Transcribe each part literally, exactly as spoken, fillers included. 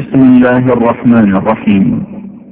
بسم الله الرحمن الرحيم.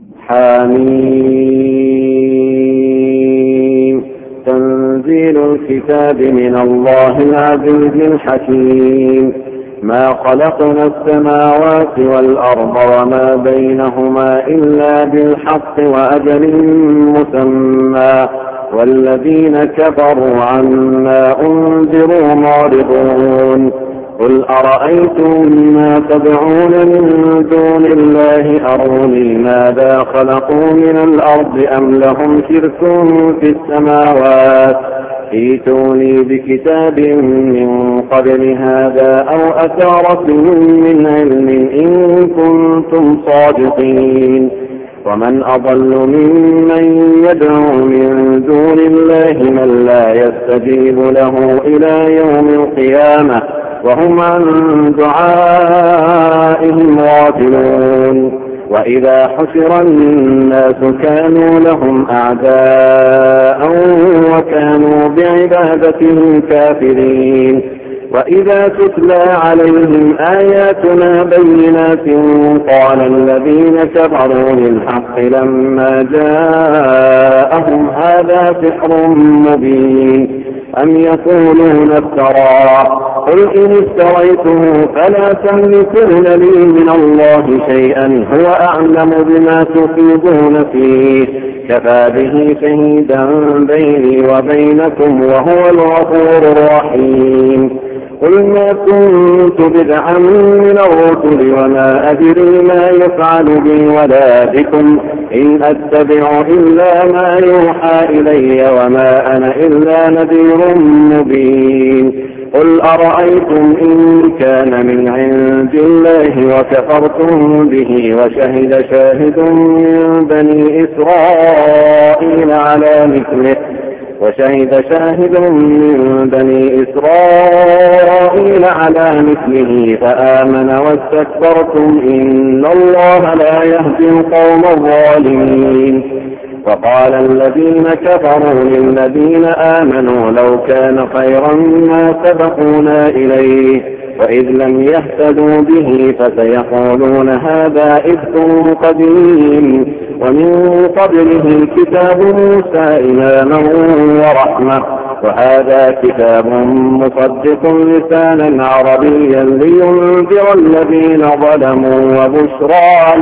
حميم. تنزيل الكتاب من الله العزيز الحكيم. ما خلقنا السماوات والأرض وما بينهما إلا بالحق وأجل مسمى والذين كفروا عما أنذروا معرضون. قل أرأيتم ما تدعون من دون الله أروني ماذا خلقوا من الأرض أم لهم شرك في السماوات ائتوني بكتاب من قبل هذا أو أثارة من علم إن كنتم صادقين. ومن أضل ممن يدعو من دون الله من لا يستجيب له إلى يوم القيامة وهم عن دعائهم غافلون. وإذا حشر الناس كانوا لهم أعداء وكانوا بعبادتهم كافرين. وإذا تتلى عليهم آياتنا بينات قال الذين كفروا للحق لما جاءهم هذا سحر مبين أم يقولون افتراه قل إن افتريته فلا تملكون لي من الله شيئا هو أعلم بما تفيضون فيه كفى به شهيدا بيني وبينكم وهو الغفور الرحيم. قل ما كنت بدعا من الرسل وما أدري ما يفعل بي ولا بكم إن أتبع إلا ما يوحى إلي وما أنا إلا نذير مبين. قل أرأيتم إن كان من عند الله وكفرتم به وشهد شاهد من بني إسرائيل على مثله وشهد شاهد من بني إسرائيل على مثله فآمن واستكبرتم إن الله لا يهدي القوم الظالمين. وقال الذين كفروا للذين آمنوا لو كان خيرا ما سبقونا إليه وإذ لم يهتدوا به فسيقولون هذا إفك قديم ومن قبله كتاب موسى إماما ورحمة وهذا كتاب مصدق لسانا عربيا لينذر الذين ظلموا وبشرى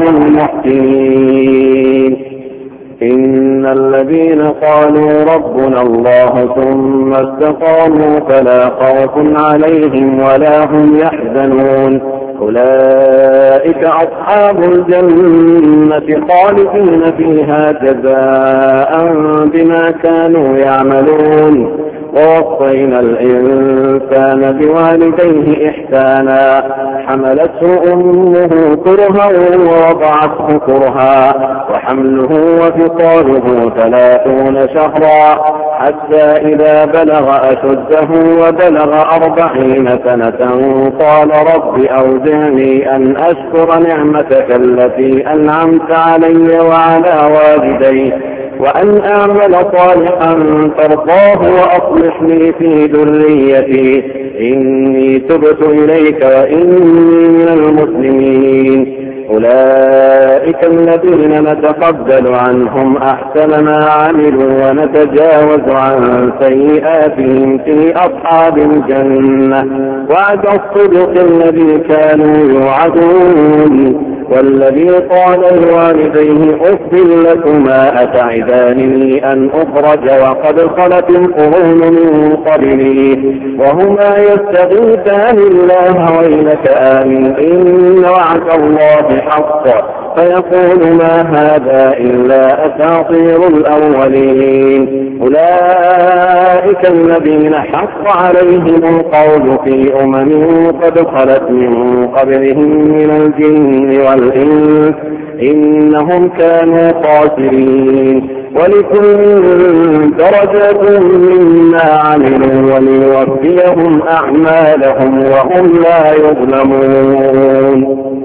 للمحسنين. إن الذين قالوا ربنا الله ثم استقاموا فلا خوف عليهم ولا هم يحزنون أولئك أصحاب الجنة خالدين فيها جزاء بما كانوا يعملون. ووصينا الإنسان بوالديه إحسانا حملته أمه كرها ووضعته كرها وحمله وفصاله ثلاثون شهرا حتى إذا بلغ أشده وبلغ أربعين سنة قال رب أوزعني أن أشكر نعمتك التي أنعمت علي وعلى والدي وأن أعمل صالحا ترضاه وأصلح لي في ذريتي إني تبت إليك وإني من المسلمين. أولئك الذين نتقبل عنهم أحسن ما عملوا ونتجاوز عن سيئاتهم في أصحاب الجنة وعد الصدق الذي كانوا يوعدون. والذي قال لوالديه أف لكما أتعدانني أن أخرج وقد خلت القرون من قبلي وهما يستغيثان الله ويلك آمن إن وعد الله حق فيقول ما هذا إلا أساطير الأولين. أولئك الذين حق عليهم القول في أمم قد خلت من قبلهم من الجن والإنس إنهم كانوا خاسرين. ولكل درجات مما عملوا وليوفيهم أعمالهم وهم لا يظلمون.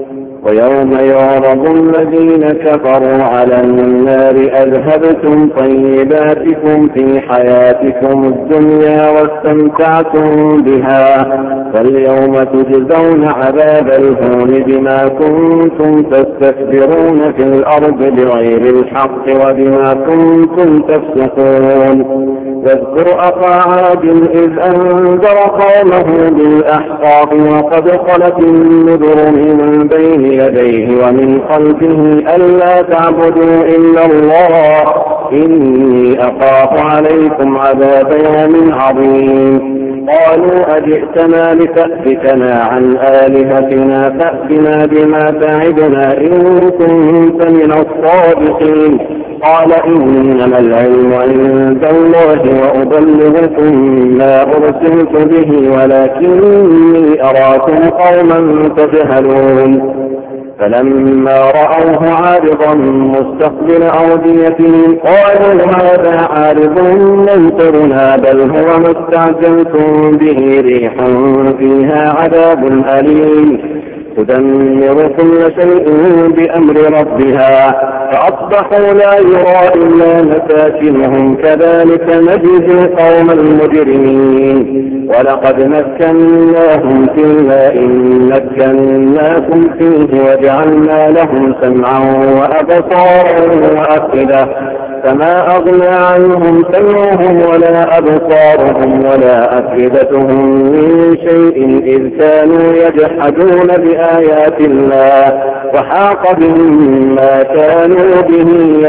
ويوم يعرض الذين كفروا على النار أذهبتم طيباتكم في حياتكم الدنيا واستمتعتم بها فاليوم تجزون عذاب الهون بما كنتم تستكبرون في الأرض بغير الحق وبما كنتم تفسقون. واذكر أخا عاد إذ أنذر قومه بالأحقاف وقد خلت النذر من بين يديه ومن خلفه ألا تعبدوا إلا الله إني أخاف عليكم عذاب يوم عظيم. قالوا أجئتنا لتأفكنا عن آلهتنا فأتنا بما تعدنا إن كنت من الصادقين. قال إنما العلم عند الله وأبلغكم ما أرسلت به ولكني أراكم قوما تجهلون. فلما رأوه عارضا مستقبل أوديتهم قالوا هذا عارض ممطرنا بل هو ما استعجلتم به ريح فيها عذاب أليم تدمر كل شيء بأمر ربها فأصبحوا لا يرى إلا مساكنهم كذلك نجزي القوم المجرمين. ولقد مكناهم في الماء مكناكم فيه وجعلنا لهم سمعا وأبصارا وأفئدة فما أغنى عنهم سمعهم ولا أبصارهم ولا أفئدتهم من شيء إذ كانوا يجحدون بآيات الله وحاق بهم ما كانوا به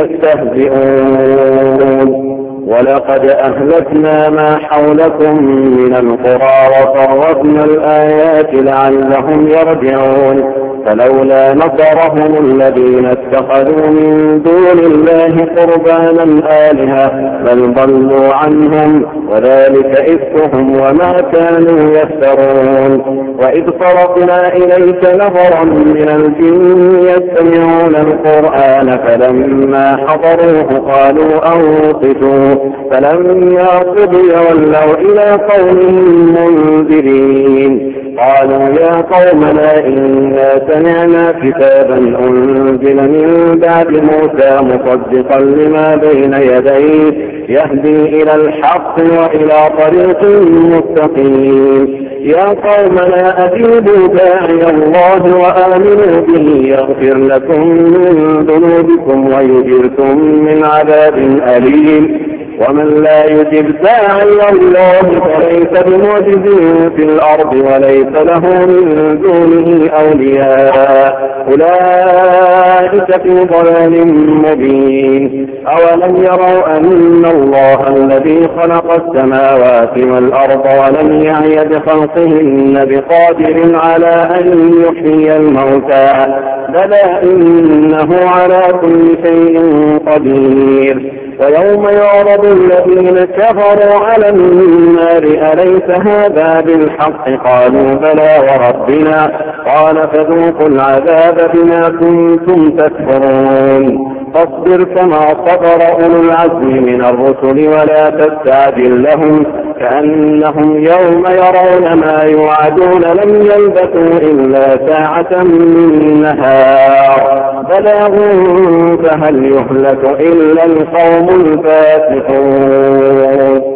يستهزئون. ولقد أهلكنا ما حولكم من القرى وصرفنا الآيات لعلهم يرجعون. فلولا نصرهم الذين اتخذوا من دون الله قربانا آلهة بل ضلوا عنهم وذلك إفكهم وما كانوا يفترون. وإذ صرفنا إليك نفرا من الجن يستمعون القرآن فلما حضروه قالوا أنصتوا فلما قضي ولوا إلى قومهم منذرين. قالوا يا قومنا إنا سمعنا كتابا أنزل من بعد موسى مصدقا لما بين يديه يهدي إلى الحق وإلى طريق مستقيم. يا قومنا أجيبوا داعي الله وآمنوا به يغفر لكم من ذنوبكم ويجركم من عذاب أليم. ومن لا يجب داعي الله فليس بمعجز في الأرض وليس له من دونه أولياء أولئك في ضلال مبين. أولم يروا أن الله الذي خلق السماوات والأرض ولم يعي بخلقهن بقادر على أن يحيي الموتى بلى إنه على كل شيء قدير. ويوم يعرض الذين كفروا على النار أليس هذا بالحق قالوا بلى وربنا قال فذوقوا العذاب بما كنتم تكفرون. فاصبر كما صبر أولو العزم من الرسل ولا تستعجل لهم كأنهم يوم يرون ما يوعدون لم يلبثوا إلا ساعة من نهار بلاغ فهل يهلك إلا القوم الفاسقون.